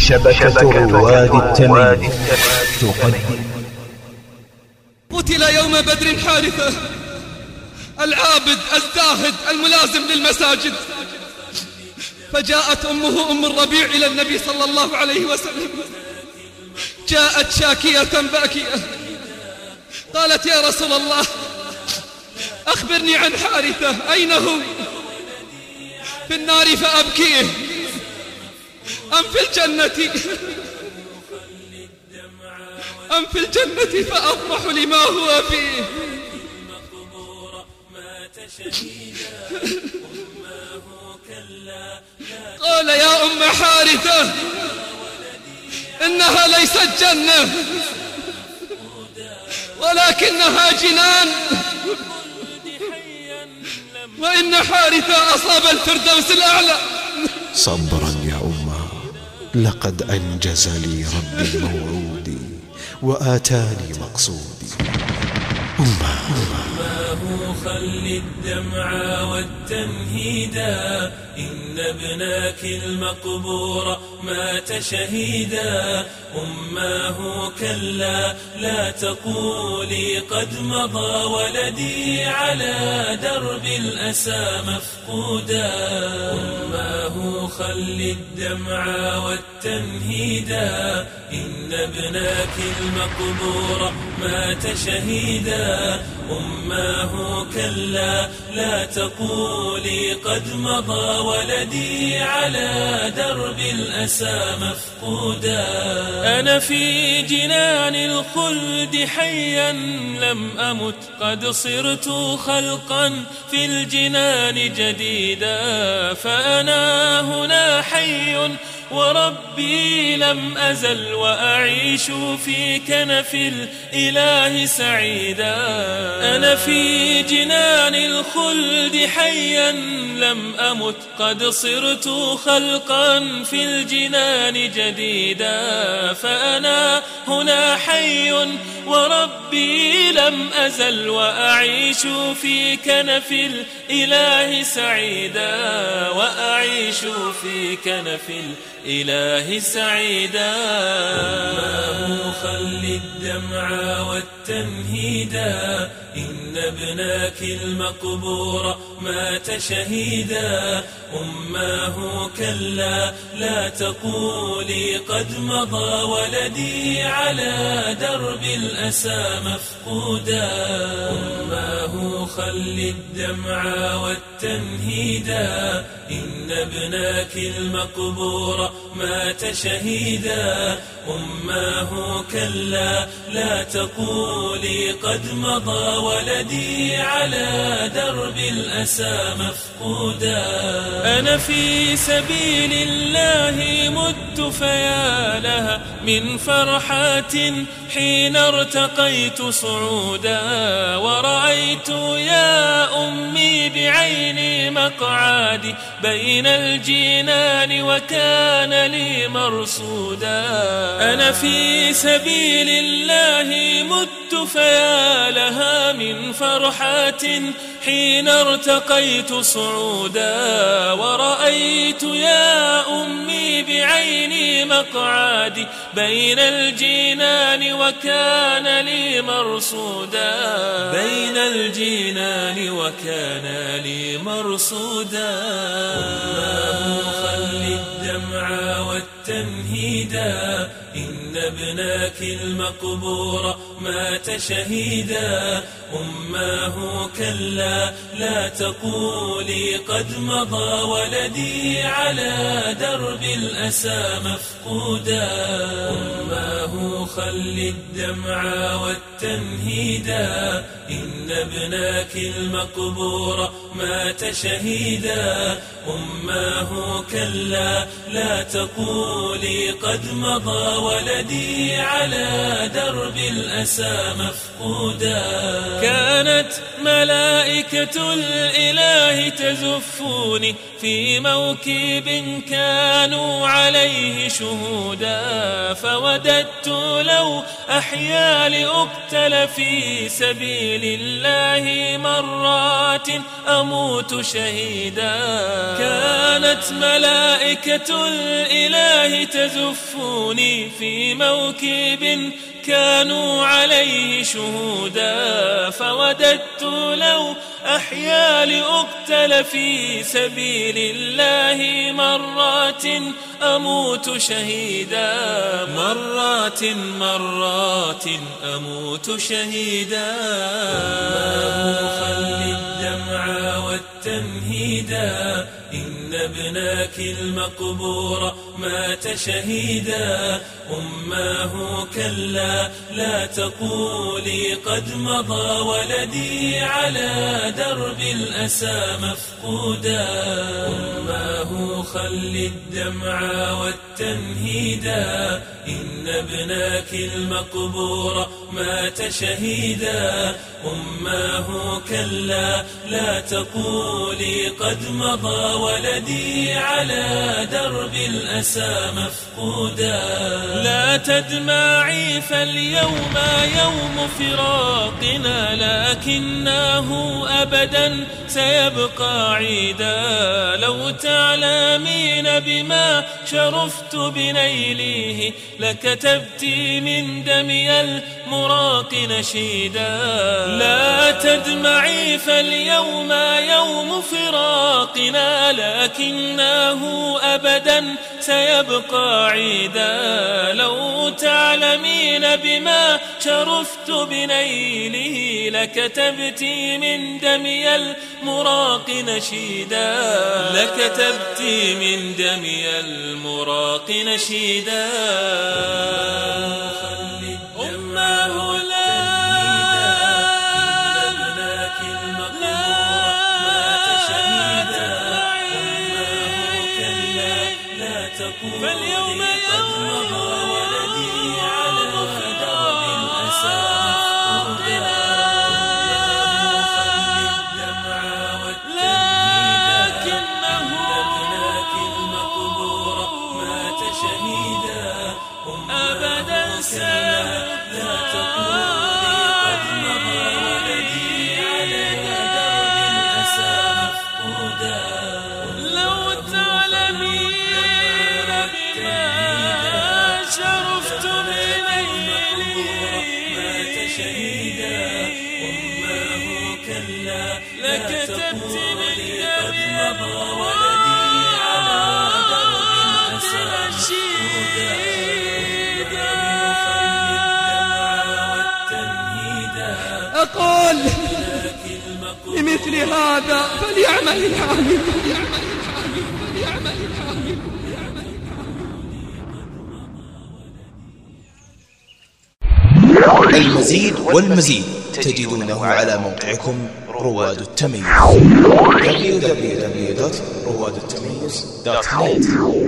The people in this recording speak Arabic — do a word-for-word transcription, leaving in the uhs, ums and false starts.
شبكة رواد التميم تقدم. قتل يوم بدر حارثة العابد الزاهد الملازم للمساجد، فجاءت أمه أم الربيع إلى النبي صلى الله عليه وسلم، جاءت شاكية باكية، قالت: يا رسول الله، أخبرني عن حارثة، أين هو؟ في النار فأبكيه أم في الجنة؟ أم في الجنة فأفرح لما هو فيه؟ قال: يا أم حارثة، إنها ليست جنة ولكنها جنان، وإن حارثة أصاب الفردوس الأعلى. صبرا يا أمه، لقد أنجز لي ربي موعودي وآتاني مقصودي. أمه خل الدمع والتنهيدا، إن ابنك المقبور مات شهيدا. أماه كلا لا تقولي قد مضى ولدي على درب الأسى مفقودا. أماه خل الدمع والتنهيدا، إن ابنك المقبور مات شهيدا. أماه كلا لا تقولي قد مضى ولدي على درب الأسى مفقودا. أنا في جنان الخلد حيا لم أمت، قد صرت خلقا في الجنان جديدا. فأنا هنا حي وربي لم أزل، وأعيش في كنف الإله سعيدا. أنا في جنان الخلد حيا لم أمت، قد صرت خلقا في الجنان جديدا. فأنا هنا حي وربي لم أزل، وأعيش في كنف الإله سعيدا. وأعيش في كنف الإله سعيدا. أماه خل الدمع والتنهيدا، إن ابنك المقبور مات شهيدا. أماه كلا لا تقولي قد مضى ولدي على درب الأسى مفقودا. أماه خل الدمع والتنهيدا، إن ابنك المقبور مات شهيدا. أماه كلا لا تقولي قد مضى ولدي على درب الأسى مفقودا. أنا في سبيل الله مت، فيا لها من فرحات حين ارتقيت صعودا. ورأيت يا أمي بعيني مقعدي بين الجنان وكان لي مرصودا. أنا في سبيل الله مت، فيا لها من فرحات حين ارتقيت صعودا. ورأيت يا أمي بعيني مقعدي بين الجنان وكان لي مرصودا. بين الجنان وكان لي مرصودا. أماه خل الدمع والتنهيدا، إن ابنك المقبور مات شهيدا. أماه كلا لا تقولي قد مضى ولدي على درب الأسى مفقودا. أماه خل الدمع والتنهيدا، إن ابنك المقبور مات شهيدا. أماه كلا لا تقولي قد مضى ولدي على درب الأسى مفقودا. كانت ملائكة ملائكة الإله تزفوني في موكب كانوا عليه شهودا، فوددت لو أحيا لأقتل في سبيل الله مرات أموت شهيدا. كانت ملائكة الإله تزفوني في موكب كانوا عليه شهودا، فوددت لو أحيا لأقتل في سبيل الله مرات أموت شهيدا. مرات مرات أموت شهيدا. خل الدمع والتنهيدا، إن ابناك المقبور مات شهيدا. أماه كلا لا تقولي قد مضى ولدي على درب الأسى مفقودا. أماه خل الدمع والتنهيدا، إن ابناك المقبور مات شهيدا. أماه كلا لا تقولي قد مضى ولدي على درب الأسى مفقودا. لا تدمعي فاليوم يوم فراقنا، لكنه أبدا سيبقى عيدا. لو تعلمين بما شرفت بنيله لكتبت من دمي المراق نشيدا. لا تدمعي فاليوم يوم فراقنا، لكنه أبدا سيبقى عيدا. لو تعلمين بما شرفت بنيله لكتبت من دمي المراق نشيدا. لكتبت من دمي المراق نشيدا. أمه لا فاليوم يوم ولدي على درب الأسى مفقودا. لكنه ابناك المقبور مات شهيدا. أبدا لا تقولي قد مضى ولدي على درب الأسى مفقودا. لو تعلمين شرفت بنيله مات شهيدا. أمه كلا لكتبت من دمي ولدي على درب الأسى شهيدا. أقول لمثل هذا فليعمل العامل. المزيد والمزيد تجدونه على موقعكم رواد التميز دبليو دبليو دبليو دوت رواد التميز دوت نت.